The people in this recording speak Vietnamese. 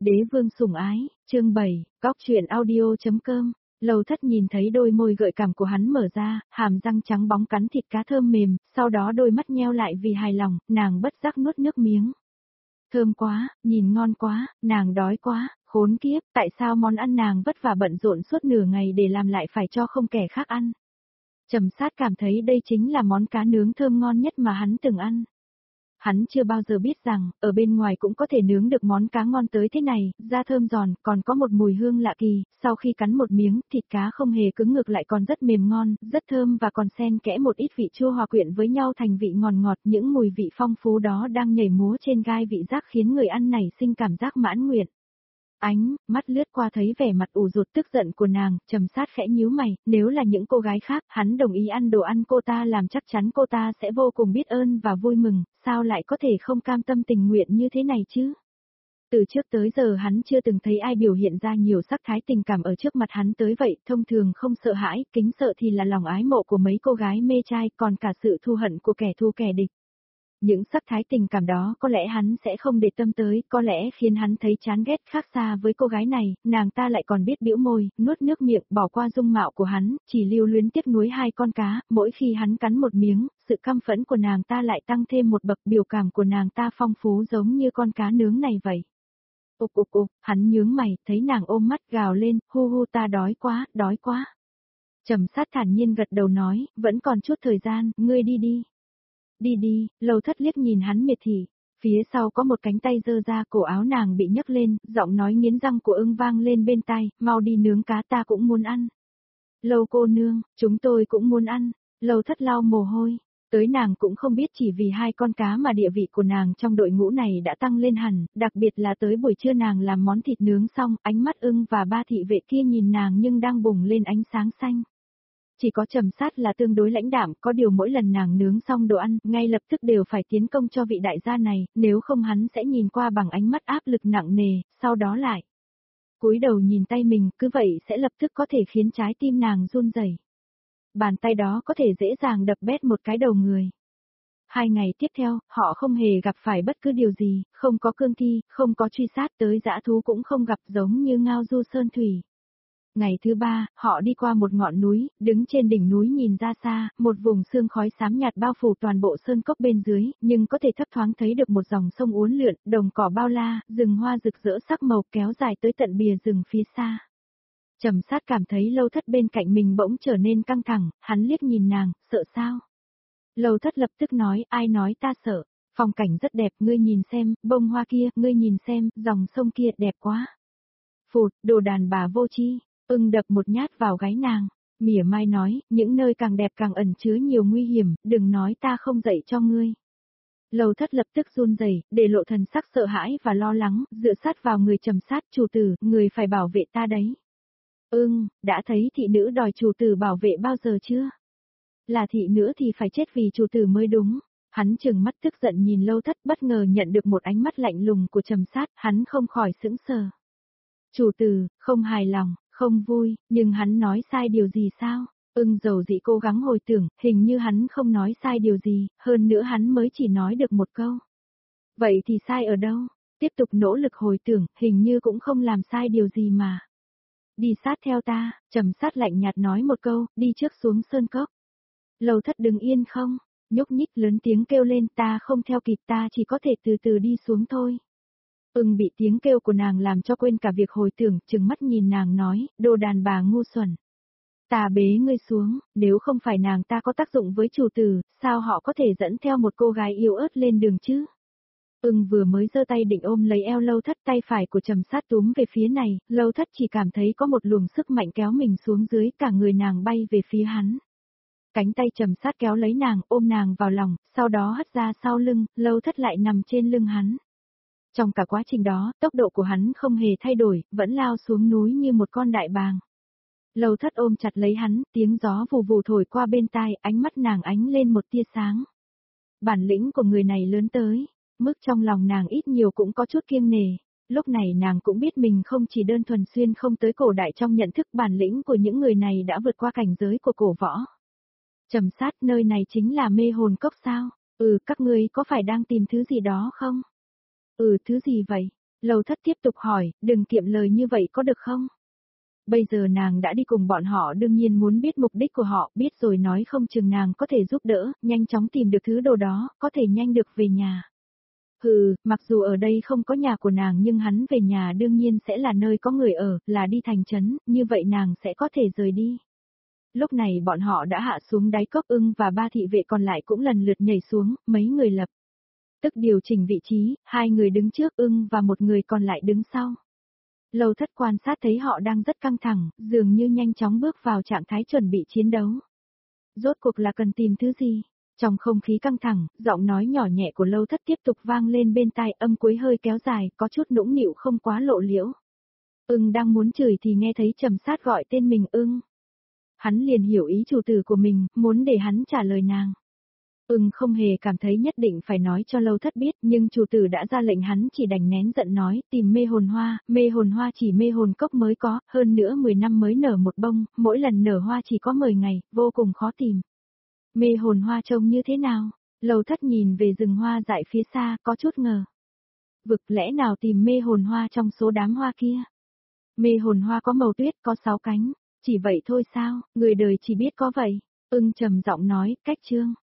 Đế vương sủng ái, chương 7, cóc truyện audio.com. Lầu Thất nhìn thấy đôi môi gợi cảm của hắn mở ra, hàm răng trắng bóng cắn thịt cá thơm mềm, sau đó đôi mắt nheo lại vì hài lòng, nàng bất giác nuốt nước miếng. Thơm quá, nhìn ngon quá, nàng đói quá, khốn kiếp, tại sao món ăn nàng vất vả bận rộn suốt nửa ngày để làm lại phải cho không kẻ khác ăn. Trầm Sát cảm thấy đây chính là món cá nướng thơm ngon nhất mà hắn từng ăn. Hắn chưa bao giờ biết rằng, ở bên ngoài cũng có thể nướng được món cá ngon tới thế này, da thơm giòn, còn có một mùi hương lạ kỳ, sau khi cắn một miếng, thịt cá không hề cứng ngược lại còn rất mềm ngon, rất thơm và còn xen kẽ một ít vị chua hòa quyện với nhau thành vị ngọt ngọt, những mùi vị phong phú đó đang nhảy múa trên gai vị giác khiến người ăn nảy sinh cảm giác mãn nguyện. Mắt lướt qua thấy vẻ mặt ủ rột tức giận của nàng, Trầm Sát khẽ nhíu mày, nếu là những cô gái khác, hắn đồng ý ăn đồ ăn cô ta làm chắc chắn cô ta sẽ vô cùng biết ơn và vui mừng, sao lại có thể không cam tâm tình nguyện như thế này chứ? Từ trước tới giờ hắn chưa từng thấy ai biểu hiện ra nhiều sắc thái tình cảm ở trước mặt hắn tới vậy, thông thường không sợ hãi, kính sợ thì là lòng ái mộ của mấy cô gái mê trai, còn cả sự thù hận của kẻ thù kẻ địch. Những sắc thái tình cảm đó có lẽ hắn sẽ không để tâm tới, có lẽ khiến hắn thấy chán ghét khác xa với cô gái này, nàng ta lại còn biết bĩu môi, nuốt nước miệng, bỏ qua dung mạo của hắn, chỉ lưu luyến tiếc nuối hai con cá, mỗi khi hắn cắn một miếng, sự căm phẫn của nàng ta lại tăng thêm một bậc, biểu cảm của nàng ta phong phú giống như con cá nướng này vậy. Hắn nhướng mày, thấy nàng ôm mắt gào lên, hu ta đói quá, đói quá. Trầm Sát thản nhiên gật đầu nói, vẫn còn chút thời gian, ngươi đi đi. Đi, Lầu Thất liếc nhìn hắn miệt thị, phía sau có một cánh tay giơ ra, cổ áo nàng bị nhấc lên, giọng nói nghiến răng của Ưng vang lên bên tai, mau đi nướng cá, ta cũng muốn ăn. Lầu cô nương, chúng tôi cũng muốn ăn. Lầu Thất lau mồ hôi, tới nàng cũng không biết chỉ vì hai con cá mà địa vị của nàng trong đội ngũ này đã tăng lên hẳn, đặc biệt là tới buổi trưa nàng làm món thịt nướng xong, ánh mắt Ưng và ba thị vệ kia nhìn nàng nhưng đang bùng lên ánh sáng xanh. Chỉ có Trầm Sát là tương đối lãnh đạm, có điều mỗi lần nàng nướng xong đồ ăn, ngay lập tức đều phải tiến công cho vị đại gia này, nếu không hắn sẽ nhìn qua bằng ánh mắt áp lực nặng nề, sau đó lại cúi đầu nhìn tay mình, cứ vậy sẽ lập tức có thể khiến trái tim nàng run rẩy. Bàn tay đó có thể dễ dàng đập bét một cái đầu người. 2 ngày tiếp theo, họ không hề gặp phải bất cứ điều gì, không có cương thi, không có truy sát, tới dã thú cũng không gặp, giống như ngao du sơn thủy. Ngày thứ 3, họ đi qua một ngọn núi, đứng trên đỉnh núi nhìn ra xa, một vùng sương khói xám nhạt bao phủ toàn bộ sơn cốc bên dưới, nhưng có thể thấp thoáng thấy được một dòng sông uốn lượn, đồng cỏ bao la, rừng hoa rực rỡ sắc màu kéo dài tới tận bìa rừng phía xa. Trầm Sát cảm thấy Lầu Thất bên cạnh mình bỗng trở nên căng thẳng, hắn liếc nhìn nàng, sợ sao? Lầu Thất lập tức nói, ai nói ta sợ, phong cảnh rất đẹp, ngươi nhìn xem, bông hoa kia, ngươi nhìn xem, dòng sông kia đẹp quá. Phụt, đồ đàn bà vô tri. Ưng đập một nhát vào gáy nàng, mỉa mai nói, những nơi càng đẹp càng ẩn chứa nhiều nguy hiểm, đừng nói ta không dạy cho ngươi. Lầu Thất lập tức run rẩy, để lộ thần sắc sợ hãi và lo lắng, dựa sát vào người Trầm Sát, chủ tử, người phải bảo vệ ta đấy. Đã thấy thị nữ đòi chủ tử bảo vệ bao giờ chưa? Là thị nữ thì phải chết vì chủ tử mới đúng. Hắn trừng mắt tức giận nhìn Lầu Thất, bất ngờ nhận được một ánh mắt lạnh lùng của Trầm Sát, hắn không khỏi sững sờ. Chủ tử, không hài lòng, không vui, nhưng hắn nói sai điều gì sao? Dầu dĩ cố gắng hồi tưởng, hình như hắn không nói sai điều gì, hơn nữa hắn mới chỉ nói được một câu. Vậy thì sai ở đâu? Tiếp tục nỗ lực hồi tưởng, hình như cũng không làm sai điều gì mà. Đi sát theo ta, Trầm Sát lạnh nhạt nói một câu, đi trước xuống sơn cốc. Lầu Thất đứng yên không, nhúc nhích lớn tiếng kêu lên, ta không theo kịp, ta chỉ có thể từ từ đi xuống thôi. Bị tiếng kêu của nàng làm cho quên cả việc hồi tưởng, trừng mắt nhìn nàng nói, đồ đàn bà ngu xuẩn. Ta bế ngươi xuống, nếu không phải nàng ta có tác dụng với chủ tử, sao họ có thể dẫn theo một cô gái yếu ớt lên đường chứ? Vừa mới giơ tay định ôm lấy eo Lầu Thất, tay phải của Trầm Sát túm về phía này, Lầu Thất chỉ cảm thấy có một luồng sức mạnh kéo mình xuống dưới, cả người nàng bay về phía hắn. Cánh tay Trầm Sát kéo lấy nàng, ôm nàng vào lòng, sau đó hất ra sau lưng, Lầu Thất lại nằm trên lưng hắn. Trong cả quá trình đó, tốc độ của hắn không hề thay đổi, vẫn lao xuống núi như một con đại bàng. Lầu Thất ôm chặt lấy hắn, tiếng gió vù vù thổi qua bên tai, ánh mắt nàng ánh lên một tia sáng. Bản lĩnh của người này lớn tới, mức trong lòng nàng ít nhiều cũng có chút kiêng nể. Lúc này nàng cũng biết mình không chỉ đơn thuần xuyên không tới cổ đại trong nhận thức, bản lĩnh của những người này đã vượt qua cảnh giới của cổ võ. Trầm Sát, nơi này chính là mê hồn cốc sao? Các ngươi có phải đang tìm thứ gì đó không? Thứ gì vậy? Lầu Thất tiếp tục hỏi, đừng kiệm lời như vậy có được không? Bây giờ nàng đã đi cùng bọn họ đương nhiên muốn biết mục đích của họ, biết rồi nói không chừng nàng có thể giúp đỡ, nhanh chóng tìm được thứ đồ đó, có thể nhanh được về nhà. Hừ, mặc dù ở đây không có nhà của nàng nhưng hắn về nhà đương nhiên sẽ là nơi có người ở, là đi thành trấn, như vậy nàng sẽ có thể rời đi. Lúc này bọn họ đã hạ xuống đáy cốc, Ưng và 3 thị vệ còn lại cũng lần lượt nhảy xuống, mấy người lập tức điều chỉnh vị trí, 2 người đứng trước Ưng và 1 người còn lại đứng sau. Lầu Thất quan sát thấy họ đang rất căng thẳng, dường như nhanh chóng bước vào trạng thái chuẩn bị chiến đấu. Rốt cuộc là cần tìm thứ gì? Trong không khí căng thẳng, giọng nói nhỏ nhẹ của Lầu Thất tiếp tục vang lên bên tai, âm cuối hơi kéo dài, có chút nũng nịu không quá lộ liễu. Ưng đang muốn chửi thì nghe thấy Trầm Sát gọi tên mình Ưng. Hắn liền hiểu ý chủ tử của mình, muốn để hắn trả lời nàng. Ưng không hề cảm thấy nhất định phải nói cho Lâu Thất biết, nhưng chủ tử đã ra lệnh hắn chỉ đành nén giận nói, tìm mê hồn hoa chỉ mê hồn cốc mới có, hơn nữa 10 năm mới nở một bông, mỗi lần nở hoa chỉ có 10 ngày, vô cùng khó tìm. Mê hồn hoa trông như thế nào? Lâu Thất nhìn về rừng hoa dại phía xa, có chút ngờ. Vực lẽ nào tìm mê hồn hoa trong số đám hoa kia? Mê hồn hoa có màu tuyết, có 6 cánh, chỉ vậy thôi sao, người đời chỉ biết có vậy. Ưng trầm giọng nói, cách chương.